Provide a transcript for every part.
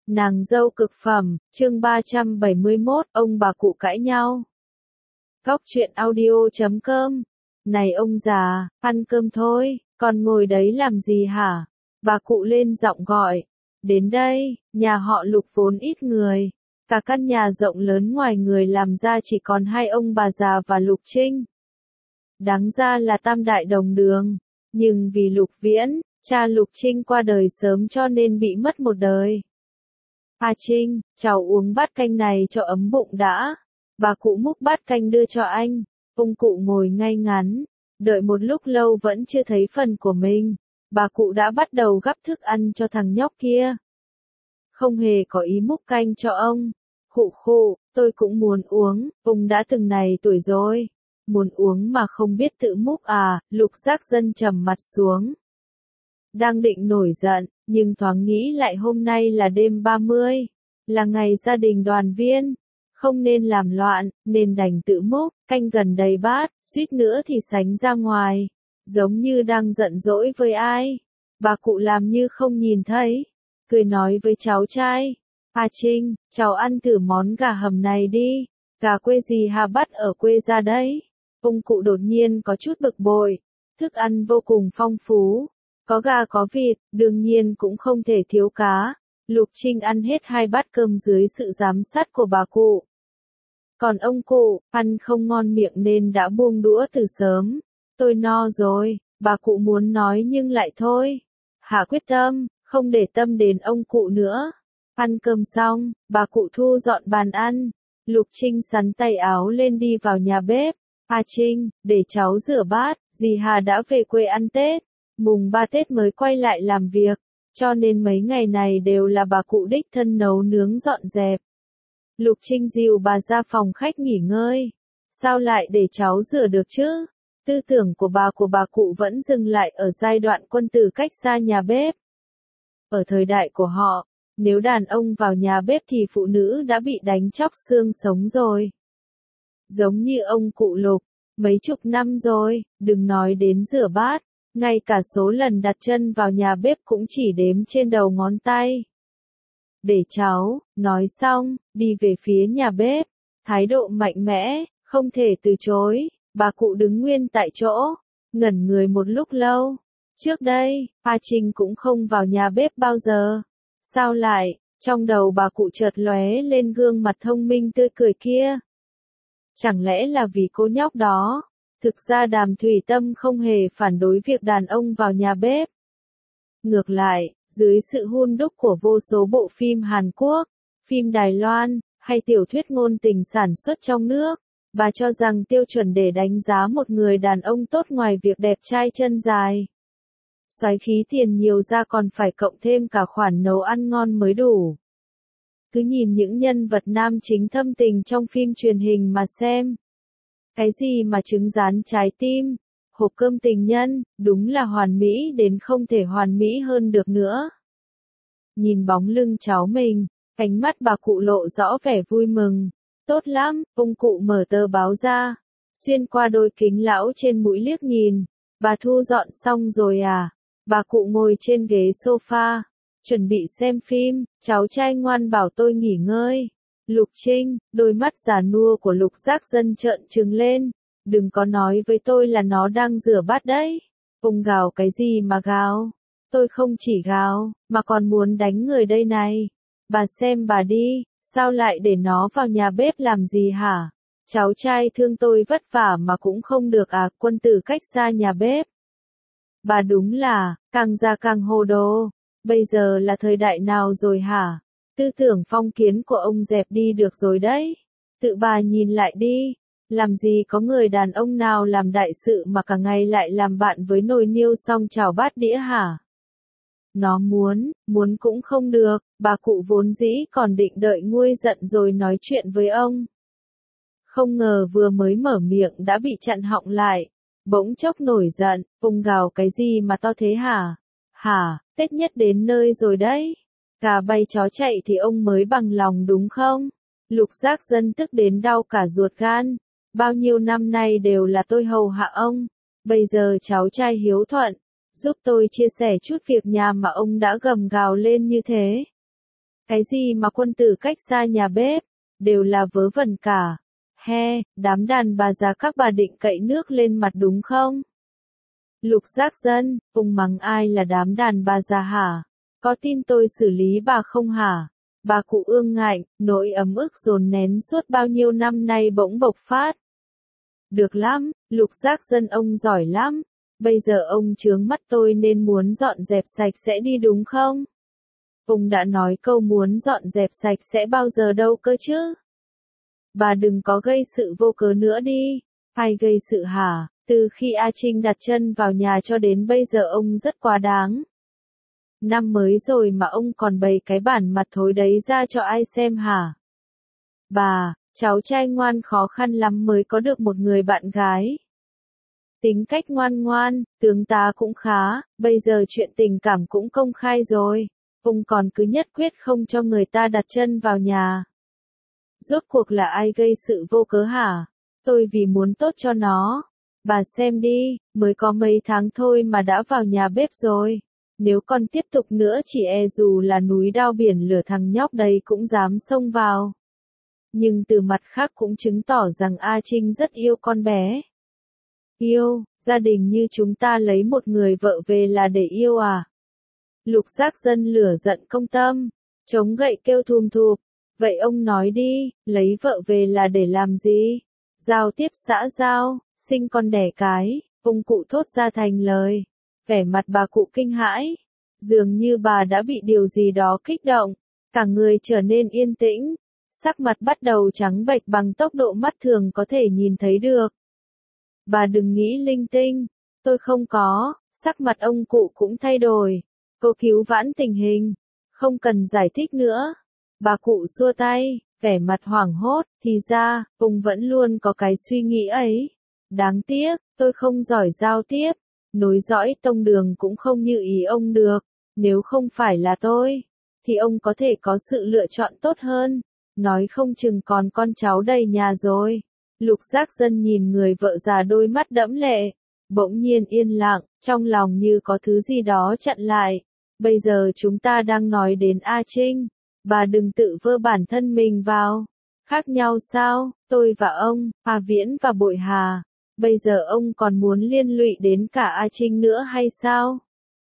Nàng dâu cực phẩm, chương 371, ông bà cụ cãi nhau. Góc truyện audio.com. Này ông già, ăn cơm thôi, còn ngồi đấy làm gì hả? Bà cụ lên giọng gọi. Đến đây, nhà họ Lục vốn ít người. Cả căn nhà rộng lớn ngoài người làm ra chỉ còn hai ông bà già và Lục Trinh. Đáng ra là tam đại đồng đường. Nhưng vì Lục Viễn, cha Lục Trinh qua đời sớm cho nên bị mất một đời. A Trinh, cháu uống bát canh này cho ấm bụng đã. Bà cụ múc bát canh đưa cho anh. Ông cụ ngồi ngay ngắn, đợi một lúc lâu vẫn chưa thấy phần của mình. Bà cụ đã bắt đầu gắp thức ăn cho thằng nhóc kia. Không hề có ý múc canh cho ông. Khụ khụ, tôi cũng muốn uống, ông đã từng này tuổi rồi. Muốn uống mà không biết tự múc à, Lục Giác Dân trầm mặt xuống. Đang định nổi giận, nhưng thoáng nghĩ lại hôm nay là đêm 30, là ngày gia đình đoàn viên, không nên làm loạn, nên đành tự múc, canh gần đầy bát, suýt nữa thì sánh ra ngoài, giống như đang giận dỗi với ai. Bà cụ làm như không nhìn thấy, cười nói với cháu trai, A Trinh, cháu ăn thử món gà hầm này đi, gà quê gì Hà bắt ở quê ra đấy. Ông cụ đột nhiên có chút bực bội, thức ăn vô cùng phong phú. Có gà có vịt, đương nhiên cũng không thể thiếu cá. Lục Trinh ăn hết 2 bát cơm dưới sự giám sát của bà cụ. Còn ông cụ, ăn không ngon miệng nên đã buông đũa từ sớm. Tôi no rồi, bà cụ muốn nói nhưng lại thôi. Hạ quyết tâm, không để tâm đến ông cụ nữa. Ăn cơm xong, bà cụ thu dọn bàn ăn. Lục Trinh sắn tay áo lên đi vào nhà bếp. A Trinh, để cháu rửa bát, dì Hà đã về quê ăn Tết. Mùng 3 Tết mới quay lại làm việc, cho nên mấy ngày này đều là bà cụ đích thân nấu nướng dọn dẹp. Lục Trinh dìu bà ra phòng khách nghỉ ngơi. Sao lại để cháu rửa được chứ? Tư tưởng của bà cụ vẫn dừng lại ở giai đoạn quân tử cách xa nhà bếp. Ở thời đại của họ, nếu đàn ông vào nhà bếp thì phụ nữ đã bị đánh chóc xương sống rồi. Giống như ông cụ Lục, mấy chục năm rồi, đừng nói đến rửa bát. Ngay cả số lần đặt chân vào nhà bếp cũng chỉ đếm trên đầu ngón tay. Để cháu, nói xong, đi về phía nhà bếp, thái độ mạnh mẽ, không thể từ chối, bà cụ đứng nguyên tại chỗ, ngẩn người một lúc lâu. Trước đây, A Trinh cũng không vào nhà bếp bao giờ. Sao lại, trong đầu bà cụ chợt lóe lên gương mặt thông minh tươi cười kia. Chẳng lẽ là vì cô nhóc đó? Thực ra Đàm Thủy Tâm không hề phản đối việc đàn ông vào nhà bếp. Ngược lại, dưới sự hun đúc của vô số bộ phim Hàn Quốc, phim Đài Loan, hay tiểu thuyết ngôn tình sản xuất trong nước, bà cho rằng tiêu chuẩn để đánh giá một người đàn ông tốt ngoài việc đẹp trai chân dài, xoáy khí tiền nhiều ra còn phải cộng thêm cả khoản nấu ăn ngon mới đủ. Cứ nhìn những nhân vật nam chính thâm tình trong phim truyền hình mà xem. Cái gì mà trứng rán trái tim, hộp cơm tình nhân, đúng là hoàn mỹ đến không thể hoàn mỹ hơn được nữa. Nhìn bóng lưng cháu mình, ánh mắt bà cụ lộ rõ vẻ vui mừng. Tốt lắm, ông cụ mở tờ báo ra, xuyên qua đôi kính lão trên mũi liếc nhìn. Bà thu dọn xong rồi à? Bà cụ ngồi trên ghế sofa, chuẩn bị xem phim, cháu trai ngoan bảo tôi nghỉ ngơi. Lục Trinh, đôi mắt già nua của Lục Giác Dân trợn trừng lên. Đừng có nói với tôi là nó đang rửa bát đấy. Ông gào cái gì mà gào? Tôi không chỉ gào, mà còn muốn đánh người đây này. Bà xem bà đi, sao lại để nó vào nhà bếp làm gì hả? Cháu trai thương tôi vất vả mà cũng không được à, quân tử cách xa nhà bếp. Bà đúng là, càng già càng hồ đồ. Bây giờ là thời đại nào rồi hả? Tư tưởng phong kiến của ông dẹp đi được rồi đấy. Tự bà nhìn lại đi. Làm gì có người đàn ông nào làm đại sự mà cả ngày lại làm bạn với nồi niêu xong chảo bát đĩa hả? Nó muốn cũng không được, bà cụ vốn dĩ còn định đợi nguôi giận rồi nói chuyện với ông. Không ngờ vừa mới mở miệng đã bị chặn họng lại. Bỗng chốc nổi giận, ông gào cái gì mà to thế hả? Hả, Tết nhất đến nơi rồi đấy. Gà bay chó chạy thì ông mới bằng lòng đúng không? Lục Giác Dân tức đến đau cả ruột gan. Bao nhiêu năm nay đều là tôi hầu hạ ông. Bây giờ cháu trai hiếu thuận, giúp tôi chia sẻ chút việc nhà mà ông đã gầm gào lên như thế. Cái gì mà quân tử cách xa nhà bếp, đều là vớ vẩn cả. He, đám đàn bà già các bà định cậy nước lên mặt đúng không? Lục Giác Dân, ông mắng ai là đám đàn bà già hả? Có tin tôi xử lý bà không hả? Bà cụ ương ngạnh, nỗi ấm ức dồn nén suốt bao nhiêu năm nay bỗng bộc phát. Được lắm, Lục Giác Dân ông giỏi lắm. Bây giờ ông chướng mắt tôi nên muốn dọn dẹp sạch sẽ đi đúng không? Ông đã nói câu muốn dọn dẹp sạch sẽ bao giờ đâu cơ chứ? Bà đừng có gây sự vô cớ nữa đi. Ai gây sự hả? Từ khi A Trinh đặt chân vào nhà cho đến bây giờ ông rất quá đáng. Năm mới rồi mà ông còn bày cái bản mặt thối đấy ra cho ai xem hả? Bà, cháu trai ngoan khó khăn lắm mới có được một người bạn gái. Tính cách ngoan ngoan, tướng tá cũng khá, bây giờ chuyện tình cảm cũng công khai rồi. Ông còn cứ nhất quyết không cho người ta đặt chân vào nhà. Rốt cuộc là ai gây sự vô cớ hả? Tôi vì muốn tốt cho nó. Bà xem đi, mới có mấy tháng thôi mà đã vào nhà bếp rồi. Nếu còn tiếp tục nữa chỉ e dù là núi đao biển lửa thằng nhóc đấy cũng dám xông vào. Nhưng từ mặt khác cũng chứng tỏ rằng A Trinh rất yêu con bé. Yêu, gia đình như chúng ta lấy một người vợ về là để yêu à? Lục Giác Dân lửa giận công tâm, chống gậy kêu thùm thụp. Vậy ông nói đi, lấy vợ về là để làm gì? Giao tiếp xã giao, sinh con đẻ cái, ông cụ thốt ra thành lời. Vẻ mặt bà cụ kinh hãi, dường như bà đã bị điều gì đó kích động, cả người trở nên yên tĩnh, sắc mặt bắt đầu trắng bệch bằng tốc độ mắt thường có thể nhìn thấy được. Bà đừng nghĩ linh tinh, tôi không có, sắc mặt ông cụ cũng thay đổi, cố cứu vãn tình hình, không cần giải thích nữa. Bà cụ xua tay, vẻ mặt hoảng hốt, thì ra, ông vẫn luôn có cái suy nghĩ ấy. Đáng tiếc, tôi không giỏi giao tiếp, nối dõi tông đường cũng không như ý ông được. Nếu không phải là tôi, thì ông có thể có sự lựa chọn tốt hơn. Nói không chừng còn con cháu đầy nhà rồi. Lục Giác Dân nhìn người vợ già đôi mắt đẫm lệ, bỗng nhiên yên lặng, trong lòng như có thứ gì đó chặn lại. Bây giờ chúng ta đang nói đến A Trinh. Bà đừng tự vơ bản thân mình vào. Khác nhau sao, tôi và ông, Hà Viễn và Bội Hà. Bây giờ ông còn muốn liên lụy đến cả A Trinh nữa hay sao?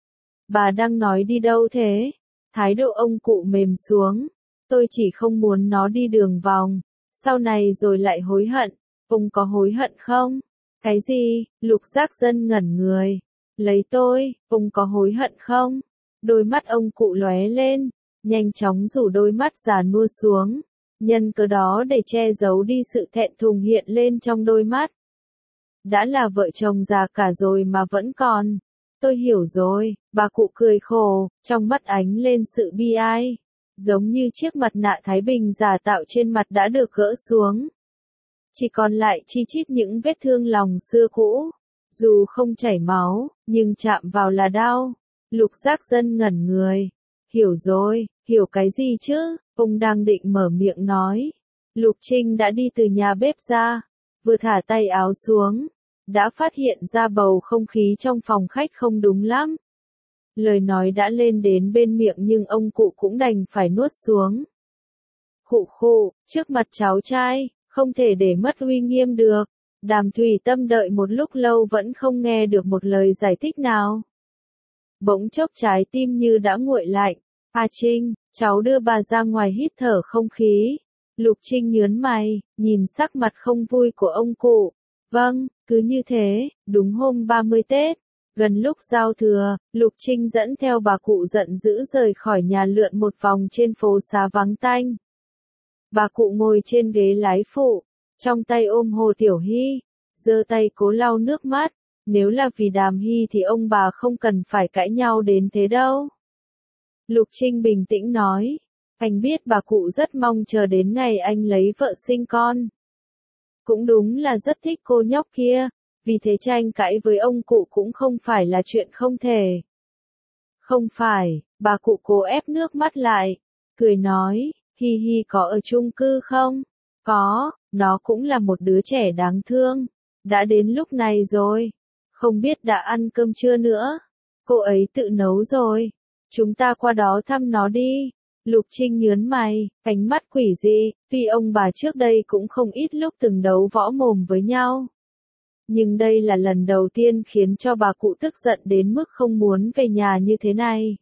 Bà đang nói đi đâu thế? Thái độ ông cụ mềm xuống. Tôi chỉ không muốn nó đi đường vòng. Sau này rồi lại hối hận. Ông có hối hận không? Cái gì? Lục Giác Dân ngẩn người. Lấy tôi, ông có hối hận không? Đôi mắt ông cụ lóe lên, nhanh chóng rủ đôi mắt già nua xuống. Nhân cớ đó để che giấu đi sự thẹn thùng hiện lên trong đôi mắt. Đã là vợ chồng già cả rồi mà vẫn còn. Tôi hiểu rồi, bà cụ cười khổ, trong mắt ánh lên sự bi ai. Giống như chiếc mặt nạ Thái Bình giả tạo trên mặt đã được gỡ xuống. Chỉ còn lại chi chít những vết thương lòng xưa cũ. Dù không chảy máu, nhưng chạm vào là đau. Lục Giác Dân ngẩn người. Hiểu rồi, hiểu cái gì chứ? Ông đang định mở miệng nói. Lục Trinh đã đi từ nhà bếp ra, vừa thả tay áo xuống, đã phát hiện ra bầu không khí trong phòng khách không đúng lắm. Lời nói đã lên đến bên miệng nhưng ông cụ cũng đành phải nuốt xuống. Khụ khụ, trước mặt cháu trai, không thể để mất uy nghiêm được. Đàm Thủy Tâm đợi một lúc lâu vẫn không nghe được một lời giải thích nào. Bỗng chốc trái tim như đã nguội lạnh. A Trinh, cháu đưa bà ra ngoài hít thở không khí. Lục Trinh nhớn mày, nhìn sắc mặt không vui của ông cụ. Vâng, cứ như thế, đúng hôm 30 Tết. Gần lúc giao thừa, Lục Trinh dẫn theo bà cụ giận dữ rời khỏi nhà lượn một vòng trên phố xá vắng tanh. Bà cụ ngồi trên ghế lái phụ, trong tay ôm Hồ Tiểu Hy, giơ tay cố lau nước mắt. Nếu là vì Đàm Hy thì ông bà không cần phải cãi nhau đến thế đâu. Lục Trinh bình tĩnh nói, anh biết bà cụ rất mong chờ đến ngày anh lấy vợ sinh con. Cũng đúng là rất thích cô nhóc kia, vì thế tranh cãi với ông cụ cũng không phải là chuyện không thể. Không phải, bà cụ cố ép nước mắt lại, cười nói, Hi Hi có ở chung cư không? Có, nó cũng là một đứa trẻ đáng thương. Đã đến lúc này rồi, không biết đã ăn cơm chưa nữa. Cô ấy tự nấu rồi, chúng ta qua đó thăm nó đi. Lục Trinh nhớn mày, ánh mắt quỷ dị, tuy ông bà trước đây cũng không ít lúc từng đấu võ mồm với nhau. Nhưng đây là lần đầu tiên khiến cho bà cụ tức giận đến mức không muốn về nhà như thế này.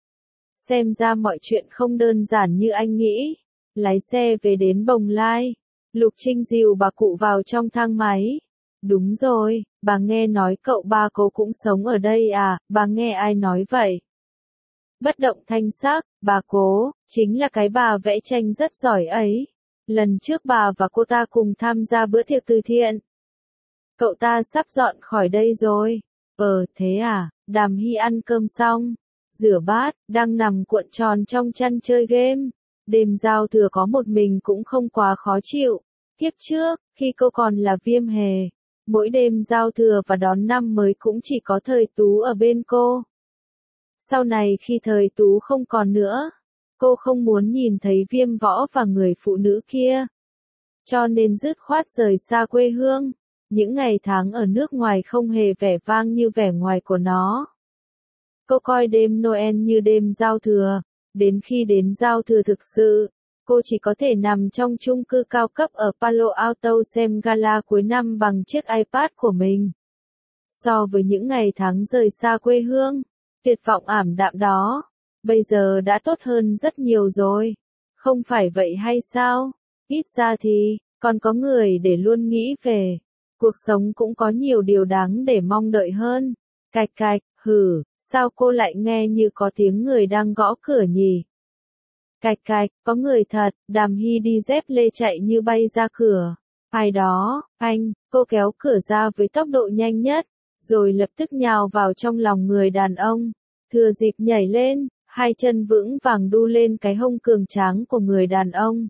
Xem ra mọi chuyện không đơn giản như anh nghĩ. Lái xe về đến Bồng Lai. Lục Trinh dìu bà cụ vào trong thang máy. Đúng rồi, bà nghe nói cậu ba cô cũng sống ở đây à, bà nghe ai nói vậy? Bất động thanh sắc, bà cố, chính là cái bà vẽ tranh rất giỏi ấy. Lần trước bà và cô ta cùng tham gia bữa tiệc từ thiện. Cậu ta sắp dọn khỏi đây rồi. Thế à, Đàm Hy ăn cơm xong, rửa bát, đang nằm cuộn tròn trong chăn chơi game. Đêm giao thừa có một mình cũng không quá khó chịu. Kiếp trước, khi cô còn là Viêm Hề, mỗi đêm giao thừa và đón năm mới cũng chỉ có Thời Tú ở bên cô. Sau này khi Thời Tú không còn nữa, cô không muốn nhìn thấy Viêm Võ và người phụ nữ kia. Cho nên dứt khoát rời xa quê hương. Những ngày tháng ở nước ngoài không hề vẻ vang như vẻ ngoài của nó. Cô coi đêm Noel như đêm giao thừa. Đến khi đến giao thừa thực sự, cô chỉ có thể nằm trong chung cư cao cấp ở Palo Alto xem gala cuối năm bằng chiếc iPad của mình. So với những ngày tháng rời xa quê hương, tuyệt vọng ảm đạm đó, bây giờ đã tốt hơn rất nhiều rồi. Không phải vậy hay sao? Ít ra thì, còn có người để luôn nghĩ về. Cuộc sống cũng có nhiều điều đáng để mong đợi hơn. Cạch cạch, sao cô lại nghe như có tiếng người đang gõ cửa nhỉ? Cạch cạch, có người thật, Đàm Hy đi dép lê chạy như bay ra cửa. Ai đó, anh, cô kéo cửa ra với tốc độ nhanh nhất, rồi lập tức nhào vào trong lòng người đàn ông. Thừa dịp nhảy lên, hai chân vững vàng đu lên cái hông cường tráng của người đàn ông.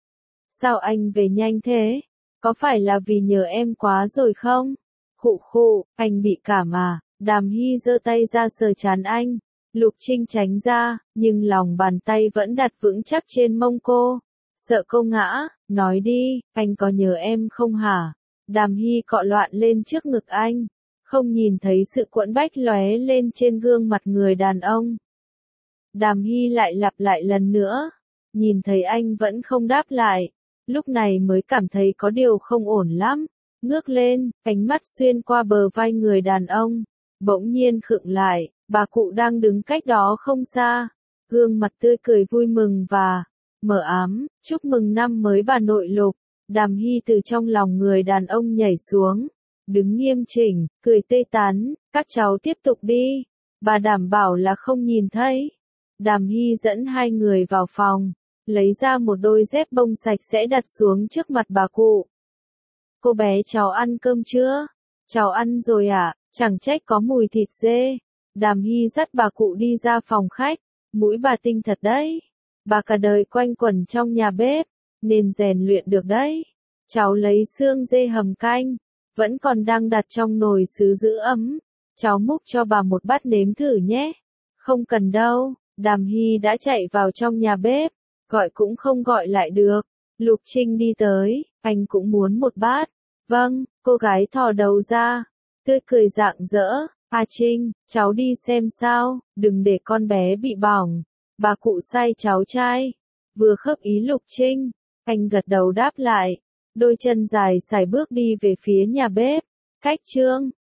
Sao anh về nhanh thế? Có phải là vì nhờ em quá rồi không? Khụ, anh bị cảm à? Đàm Hy giơ tay ra sờ trán anh. Lục Trinh tránh ra, nhưng lòng bàn tay vẫn đặt vững chắc trên mông cô. Sợ cô ngã, nói đi, anh có nhớ em không hả? Đàm Hy cọ loạn lên trước ngực anh. Không nhìn thấy sự quẫn bách lóe lên trên gương mặt người đàn ông. Đàm Hy lại lặp lại lần nữa. Nhìn thấy anh vẫn không đáp lại. Lúc này mới cảm thấy có điều không ổn lắm. Ngước lên, ánh mắt xuyên qua bờ vai người đàn ông. Bỗng nhiên khựng lại, bà cụ đang đứng cách đó không xa. Gương mặt tươi cười vui mừng và mờ ám, chúc mừng năm mới bà nội Lục. Đàm Hy từ trong lòng người đàn ông nhảy xuống. Đứng nghiêm chỉnh, cười tươi tắn, các cháu tiếp tục đi. Bà đảm bảo là không nhìn thấy. Đàm Hy dẫn hai người vào phòng. Lấy ra một đôi dép bông sạch sẽ đặt xuống trước mặt bà cụ. Cô bé cháu ăn cơm chưa? Cháu ăn rồi ạ, chẳng trách có mùi thịt dê. Đàm Hy dắt bà cụ đi ra phòng khách. Mũi bà tinh thật đấy. Bà cả đời quanh quẩn trong nhà bếp, nên rèn luyện được đấy. Cháu lấy xương dê hầm canh, vẫn còn đang đặt trong nồi sứ giữ ấm. Cháu múc cho bà một bát nếm thử nhé. Không cần đâu, Đàm Hy đã chạy vào trong nhà bếp. Gọi cũng không gọi lại được. Lục Trinh đi tới, anh cũng muốn một bát. Vâng, cô gái thò đầu ra, tươi cười rạng rỡ. Trinh, cháu đi xem sao, đừng để con bé bị bỏng. Bà cụ sai cháu trai. Vừa khớp ý Lục Trinh, anh gật đầu đáp lại. Đôi chân dài sải bước đi về phía nhà bếp. Cách Trương,